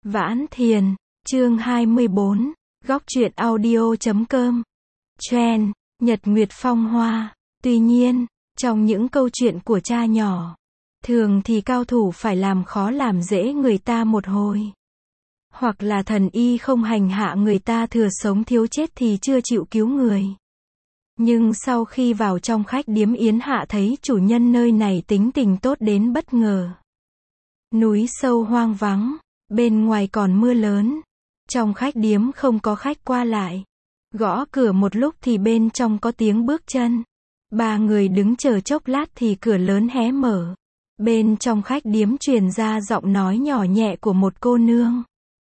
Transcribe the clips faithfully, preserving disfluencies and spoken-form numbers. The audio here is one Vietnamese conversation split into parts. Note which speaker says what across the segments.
Speaker 1: Vãn Thiền, chương hai mươi bốn, góc truyện audio chấm com. Trend, Nhật Nguyệt Phong Hoa. Tuy nhiên, trong những câu chuyện của cha nhỏ, thường thì cao thủ phải làm khó làm dễ người ta một hồi. Hoặc là thần y không hành hạ người ta thừa sống thiếu chết thì chưa chịu cứu người. Nhưng sau khi vào trong khách điếm, Yến Hạ thấy chủ nhân nơi này tính tình tốt đến bất ngờ. Núi sâu hoang vắng, bên ngoài còn mưa lớn. Trong khách điếm không có khách qua lại. Gõ cửa một lúc thì bên trong có tiếng bước chân. Ba người đứng chờ chốc lát thì cửa lớn hé mở. Bên trong khách điếm truyền ra giọng nói nhỏ nhẹ của một cô nương.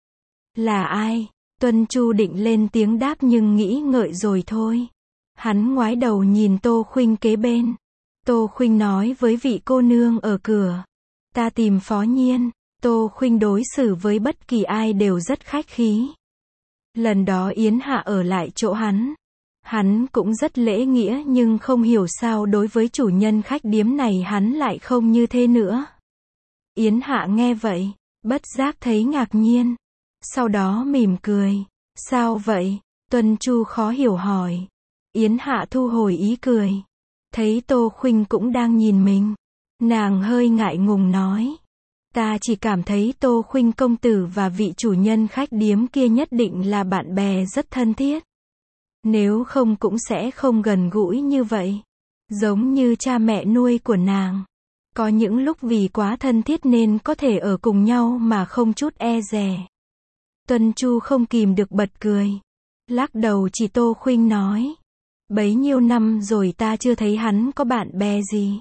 Speaker 1: Là ai? Tuân Chu định lên tiếng đáp nhưng nghĩ ngợi rồi thôi. Hắn ngoái đầu nhìn Tô Khuynh kế bên. Tô Khuynh nói với vị cô nương ở cửa. Ta tìm Phó Nhiên. Tô Khuynh đối xử với bất kỳ ai đều rất khách khí. Lần đó Yến Hạ ở lại chỗ hắn. Hắn cũng rất lễ nghĩa nhưng không hiểu sao đối với chủ nhân khách điếm này hắn lại không như thế nữa. Yến Hạ nghe vậy, bất giác thấy ngạc nhiên. Sau đó mỉm cười. Sao vậy? Tuân Chu khó hiểu hỏi. Yến Hạ thu hồi ý cười. Thấy Tô Khuynh cũng đang nhìn mình. Nàng hơi ngại ngùng nói. Ta chỉ cảm thấy Tô Khuynh công tử và vị chủ nhân khách điếm kia nhất định là bạn bè rất thân thiết. Nếu không cũng sẽ không gần gũi như vậy. Giống như cha mẹ nuôi của nàng. Có những lúc vì quá thân thiết nên có thể ở cùng nhau mà không chút e dè. Tuân Chu không kìm được bật cười. Lắc đầu chỉ Tô Khuynh nói. Bấy nhiêu năm rồi ta chưa thấy hắn có bạn bè gì.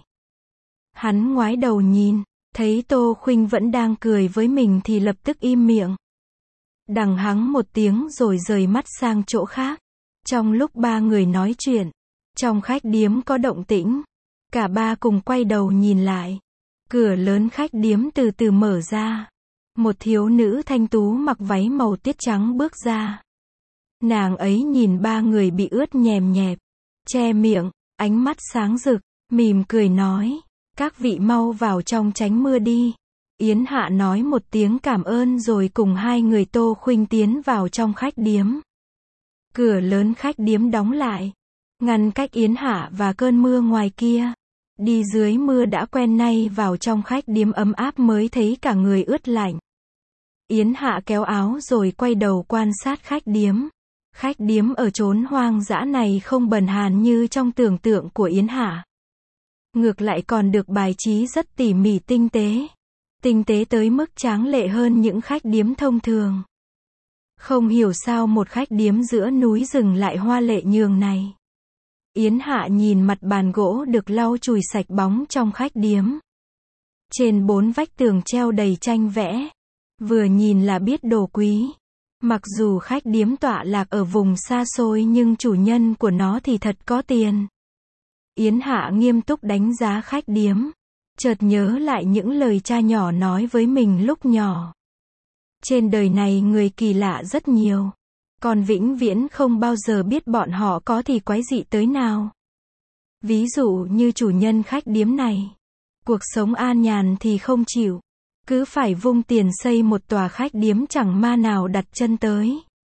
Speaker 1: Hắn ngoái đầu nhìn. Thấy Tô Khuynh vẫn đang cười với mình thì lập tức im miệng. Đằng hắng một tiếng rồi rời mắt sang chỗ khác. Trong lúc ba người nói chuyện, trong khách điếm có động tĩnh. Cả ba cùng quay đầu nhìn lại. Cửa lớn khách điếm từ từ mở ra. Một thiếu nữ thanh tú mặc váy màu tiết trắng bước ra. Nàng ấy nhìn ba người bị ướt nhèm nhẹp, che miệng, ánh mắt sáng rực, mỉm cười nói. Các vị mau vào trong tránh mưa đi. Yến Hạ nói một tiếng cảm ơn rồi cùng hai người Tô Khuynh tiến vào trong khách điếm. Cửa lớn khách điếm đóng lại, ngăn cách Yến Hạ và cơn mưa ngoài kia. Đi dưới mưa đã quen nay vào trong khách điếm ấm áp mới thấy cả người ướt lạnh. Yến Hạ kéo áo rồi quay đầu quan sát khách điếm. Khách điếm ở chốn hoang dã này không bần hàn như trong tưởng tượng của Yến Hạ. Ngược lại còn được bài trí rất tỉ mỉ tinh tế. Tinh tế tới mức tráng lệ hơn những khách điếm thông thường. Không hiểu sao một khách điếm giữa núi rừng lại hoa lệ nhường này. Yến Hạ nhìn mặt bàn gỗ được lau chùi sạch bóng trong khách điếm. Trên bốn vách tường treo đầy tranh vẽ. Vừa nhìn là biết đồ quý. Mặc dù khách điếm tọa lạc ở vùng xa xôi nhưng chủ nhân của nó thì thật có tiền. Yến Hạ nghiêm túc đánh giá khách điếm. Chợt nhớ lại những lời cha nhỏ nói với mình lúc nhỏ. Trên đời này người kỳ lạ rất nhiều. Còn vĩnh viễn không bao giờ biết bọn họ có thì quái dị tới nào. Ví dụ như chủ nhân khách điếm này. Cuộc sống an nhàn thì không chịu. Cứ phải vung tiền xây một tòa khách điếm chẳng ma nào đặt chân tới.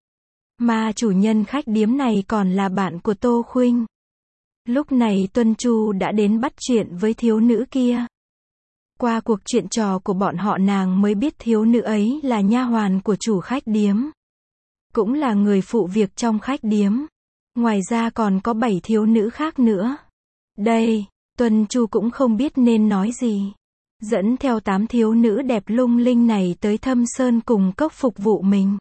Speaker 1: Mà chủ nhân khách điếm này còn là bạn của Tô Khuynh. Lúc này Tuân Chu đã đến bắt chuyện với thiếu nữ kia. Qua cuộc chuyện trò của bọn họ nàng mới biết thiếu nữ ấy là nha hoàn của chủ khách điếm. Cũng là người phụ việc trong khách điếm. Ngoài ra còn có bảy thiếu nữ khác nữa. Đây, Tuân Chu cũng không biết nên nói gì. Dẫn theo tám thiếu nữ đẹp lung linh này tới Thâm Sơn cùng cốc phục vụ mình.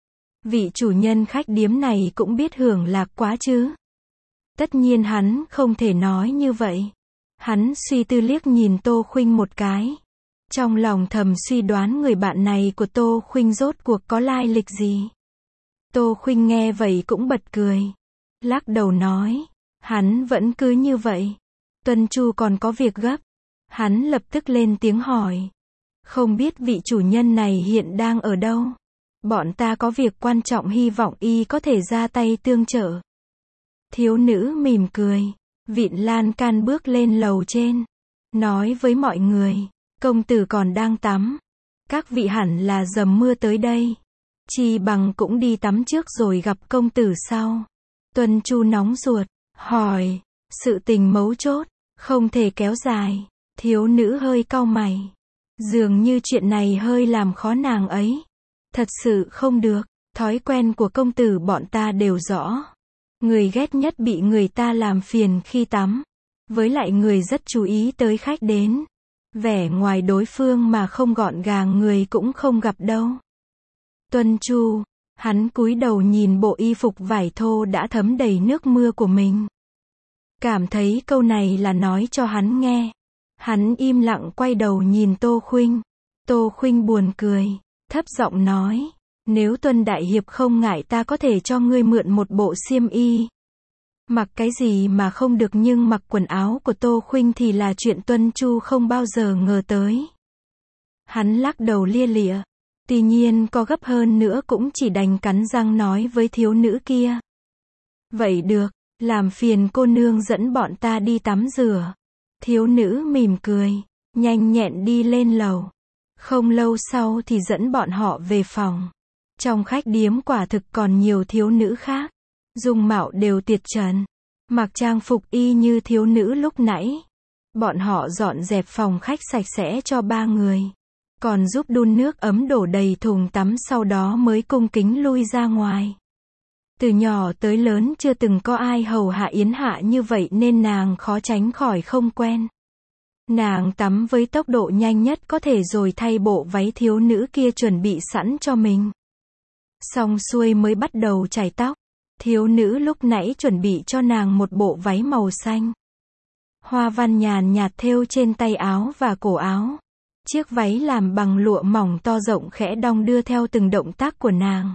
Speaker 1: Vị chủ nhân khách điếm này cũng biết hưởng lạc quá chứ. Tất nhiên hắn không thể nói như vậy. Hắn suy tư liếc nhìn Tô Khuynh một cái. Trong lòng thầm suy đoán người bạn này của Tô Khuynh rốt cuộc có lai lịch gì. Tô Khuynh nghe vậy cũng bật cười. Lắc đầu nói. Hắn vẫn cứ như vậy. Tuân Chu còn có việc gấp. Hắn lập tức lên tiếng hỏi. Không biết vị chủ nhân này hiện đang ở đâu. Bọn ta có việc quan trọng hy vọng y có thể ra tay tương trợ. Thiếu nữ mỉm cười, vịn lan can bước lên lầu trên, nói với mọi người, công tử còn đang tắm. Các vị hẳn là dầm mưa tới đây. Chi bằng cũng đi tắm trước rồi gặp công tử sau. Tuân Chu nóng ruột, hỏi, sự tình mấu chốt, không thể kéo dài. Thiếu nữ hơi cau mày. Dường như chuyện này hơi làm khó nàng ấy. Thật sự không được, thói quen của công tử bọn ta đều rõ. Người ghét nhất bị người ta làm phiền khi tắm. Với lại người rất chú ý tới khách đến. Vẻ ngoài đối phương mà không gọn gàng người cũng không gặp đâu. Tuân Chu, hắn cúi đầu nhìn bộ y phục vải thô đã thấm đầy nước mưa của mình. Cảm thấy câu này là nói cho hắn nghe. Hắn im lặng quay đầu nhìn Tô Khuynh. Tô Khuynh buồn cười, thấp giọng nói, nếu Tuân đại hiệp không ngại ta có thể cho ngươi mượn một bộ xiêm y. Mặc cái gì mà không được, nhưng mặc quần áo của Tô Khuynh thì là chuyện Tuân Chu không bao giờ ngờ tới. Hắn lắc đầu lia lịa. Tuy nhiên có gấp hơn nữa cũng chỉ đành cắn răng nói với thiếu nữ kia. Vậy được, làm phiền cô nương dẫn bọn ta đi tắm rửa. Thiếu nữ mỉm cười, nhanh nhẹn đi lên lầu. Không lâu sau thì dẫn bọn họ về phòng. Trong khách điếm quả thực còn nhiều thiếu nữ khác. Dung mạo đều tuyệt trần. Mặc trang phục y như thiếu nữ lúc nãy. Bọn họ dọn dẹp phòng khách sạch sẽ cho ba người. Còn giúp đun nước ấm đổ đầy thùng tắm, sau đó mới cung kính lui ra ngoài. Từ nhỏ tới lớn chưa từng có ai hầu hạ Yến Hạ như vậy nên nàng khó tránh khỏi không quen. Nàng tắm với tốc độ nhanh nhất có thể rồi thay bộ váy thiếu nữ kia chuẩn bị sẵn cho mình. Xong xuôi mới bắt đầu chải tóc. Thiếu nữ lúc nãy chuẩn bị cho nàng một bộ váy màu xanh. Hoa văn nhàn nhạt thêu trên tay áo và cổ áo. Chiếc váy làm bằng lụa mỏng to rộng khẽ đong đưa theo từng động tác của nàng.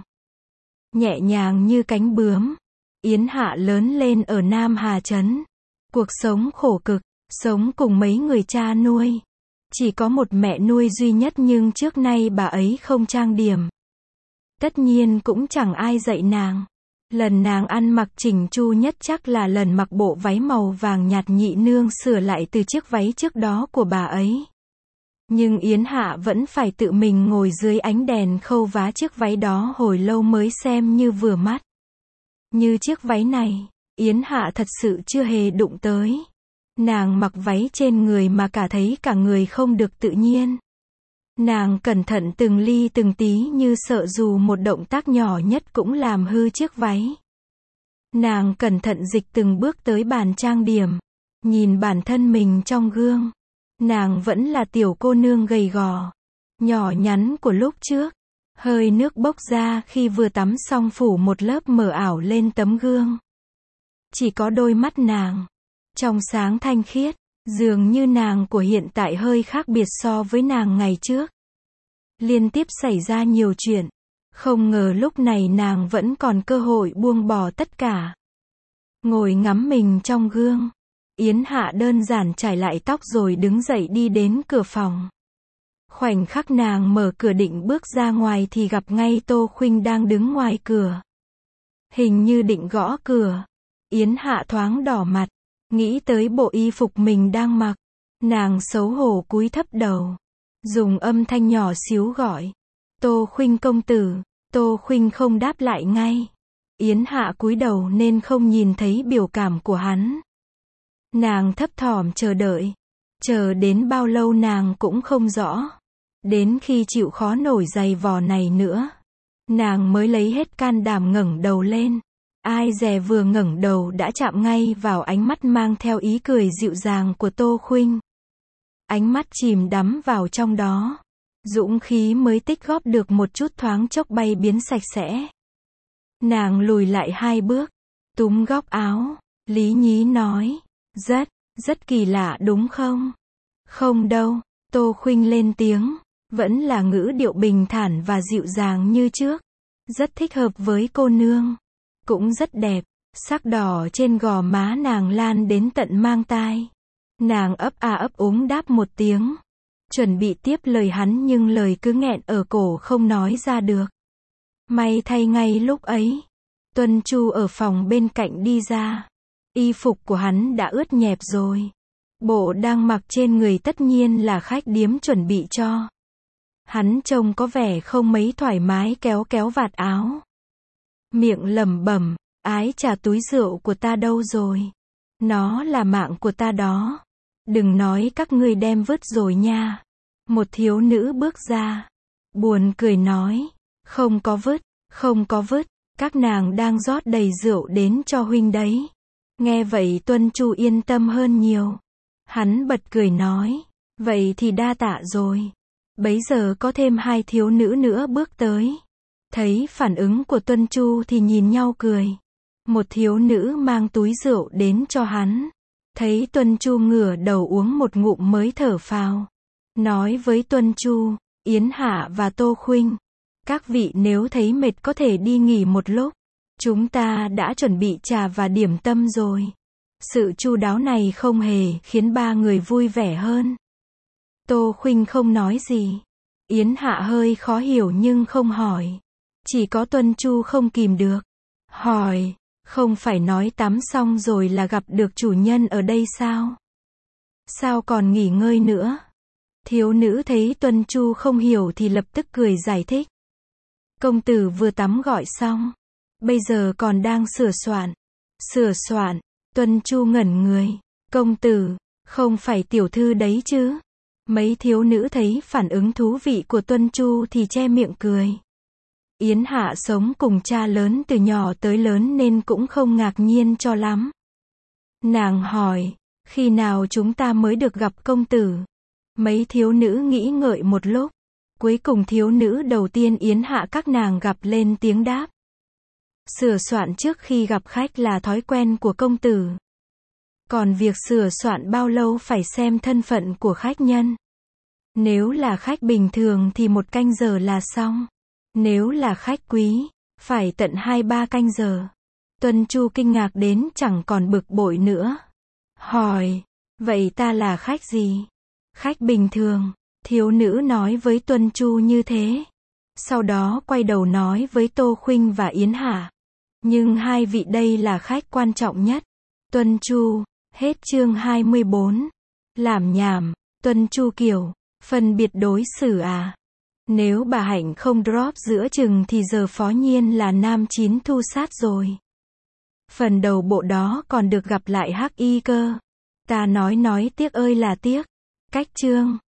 Speaker 1: Nhẹ nhàng như cánh bướm. Yến Hạ lớn lên ở Nam Hà Trấn. Cuộc sống khổ cực, sống cùng mấy người cha nuôi. Chỉ có một mẹ nuôi duy nhất nhưng trước nay bà ấy không trang điểm. Tất nhiên cũng chẳng ai dạy nàng. Lần nàng ăn mặc chỉnh chu nhất chắc là lần mặc bộ váy màu vàng nhạt nhị nương sửa lại từ chiếc váy trước đó của bà ấy. Nhưng Yến Hạ vẫn phải tự mình ngồi dưới ánh đèn khâu vá chiếc váy đó hồi lâu mới xem như vừa mắt. Như chiếc váy này, Yến Hạ thật sự chưa hề đụng tới. Nàng mặc váy trên người mà cả thấy cả người không được tự nhiên. Nàng cẩn thận từng ly từng tí như sợ dù một động tác nhỏ nhất cũng làm hư chiếc váy. Nàng cẩn thận dịch từng bước tới bàn trang điểm. Nhìn bản thân mình trong gương. Nàng vẫn là tiểu cô nương gầy gò, nhỏ nhắn của lúc trước. Hơi nước bốc ra khi vừa tắm xong phủ một lớp mờ ảo lên tấm gương. Chỉ có đôi mắt nàng, trong sáng thanh khiết, dường như nàng của hiện tại hơi khác biệt so với nàng ngày trước. Liên tiếp xảy ra nhiều chuyện, không ngờ lúc này nàng vẫn còn cơ hội buông bỏ tất cả. Ngồi ngắm mình trong gương, Yến Hạ đơn giản chải lại tóc rồi đứng dậy đi đến cửa phòng. Khoảnh khắc nàng mở cửa định bước ra ngoài thì gặp ngay Tô Khuynh đang đứng ngoài cửa. Hình như định gõ cửa. Yến Hạ thoáng đỏ mặt, nghĩ tới bộ y phục mình đang mặc. Nàng xấu hổ cúi thấp đầu, dùng âm thanh nhỏ xíu gọi. Tô Khuynh công tử. Tô Khuynh không đáp lại ngay. Yến Hạ cúi đầu nên không nhìn thấy biểu cảm của hắn. Nàng thấp thỏm chờ đợi. Chờ đến bao lâu nàng cũng không rõ. Đến khi chịu khó nổi giày vò này nữa, nàng mới lấy hết can đảm ngẩng đầu lên. Ai dè vừa ngẩng đầu đã chạm ngay vào ánh mắt mang theo ý cười dịu dàng của Tô Khuynh. Ánh mắt chìm đắm vào trong đó. Dũng khí mới tích góp được một chút thoáng chốc bay biến sạch sẽ. Nàng lùi lại hai bước, túm góc áo, lý nhí nói, rất, rất kỳ lạ đúng không? Không đâu, Tô Khuynh lên tiếng, vẫn là ngữ điệu bình thản và dịu dàng như trước. Rất thích hợp với cô nương, cũng rất đẹp, sắc đỏ trên gò má nàng lan đến tận mang tai. Nàng ấp a ấp úng đáp một tiếng, chuẩn bị tiếp lời hắn nhưng lời cứ nghẹn ở cổ không nói ra được. May thay ngay lúc ấy, Tuân Chu ở phòng bên cạnh đi ra. Y phục của hắn đã ướt nhẹp rồi. Bộ đang mặc trên người tất nhiên là khách điếm chuẩn bị cho. Hắn trông có vẻ không mấy thoải mái kéo kéo vạt áo. Miệng lẩm bẩm, ái chà túi rượu của ta đâu rồi? Nó là mạng của ta đó. Đừng nói các ngươi đem vứt rồi nha. Một thiếu nữ bước ra. Buồn cười nói, không có vứt, không có vứt, các nàng đang rót đầy rượu đến cho huynh đấy. Nghe vậy Tuân Chu yên tâm hơn nhiều. Hắn bật cười nói, vậy thì đa tạ rồi. Bấy giờ có thêm hai thiếu nữ nữa bước tới. Thấy phản ứng của Tuân Chu thì nhìn nhau cười. Một thiếu nữ mang túi rượu đến cho hắn. Thấy Tuân Chu ngửa đầu uống một ngụm mới thở phào. Nói với Tuân Chu, Yến Hạ và Tô Khuynh, các vị nếu thấy mệt có thể đi nghỉ một lúc. Chúng ta đã chuẩn bị trà và điểm tâm rồi. Sự chu đáo này không hề khiến ba người vui vẻ hơn. Tô Khuynh không nói gì. Yến Hạ hơi khó hiểu nhưng không hỏi. Chỉ có Tuân Chu không kìm được. Hỏi, không phải nói tắm xong rồi là gặp được chủ nhân ở đây sao? Sao còn nghỉ ngơi nữa? Thiếu nữ thấy Tuân Chu không hiểu thì lập tức cười giải thích. Công tử vừa tắm gọi xong. Bây giờ còn đang sửa soạn. Sửa soạn, Tuân Chu ngẩn người. Công tử, không phải tiểu thư đấy chứ? Mấy thiếu nữ thấy phản ứng thú vị của Tuân Chu thì che miệng cười. Yến Hạ sống cùng cha lớn từ nhỏ tới lớn nên cũng không ngạc nhiên cho lắm. Nàng hỏi, khi nào chúng ta mới được gặp công tử? Mấy thiếu nữ nghĩ ngợi một lúc. Cuối cùng thiếu nữ đầu tiên Yến Hạ các nàng gặp lên tiếng đáp. Sửa soạn trước khi gặp khách là thói quen của công tử. Còn việc sửa soạn bao lâu phải xem thân phận của khách nhân. Nếu là khách bình thường thì một canh giờ là xong. Nếu là khách quý, phải tận hai ba canh giờ. Tuân Chu kinh ngạc đến chẳng còn bực bội nữa. Hỏi, vậy ta là khách gì? Khách bình thường, thiếu nữ nói với Tuân Chu như thế. Sau đó quay đầu nói với Tô Khuynh và Yến Hạ. Nhưng hai vị đây là khách quan trọng nhất. Tuân Chu, hết chương hai mươi bốn. Làm nhảm, Tuân Chu kiểu, phân biệt đối xử à? Nếu bà Hạnh không drop giữa chừng thì giờ Phó Nhiên là nam chín thu sát rồi. Phần đầu bộ đó còn được gặp lại Hắc Y cơ. Ta nói nói tiếc ơi là tiếc. Cách chương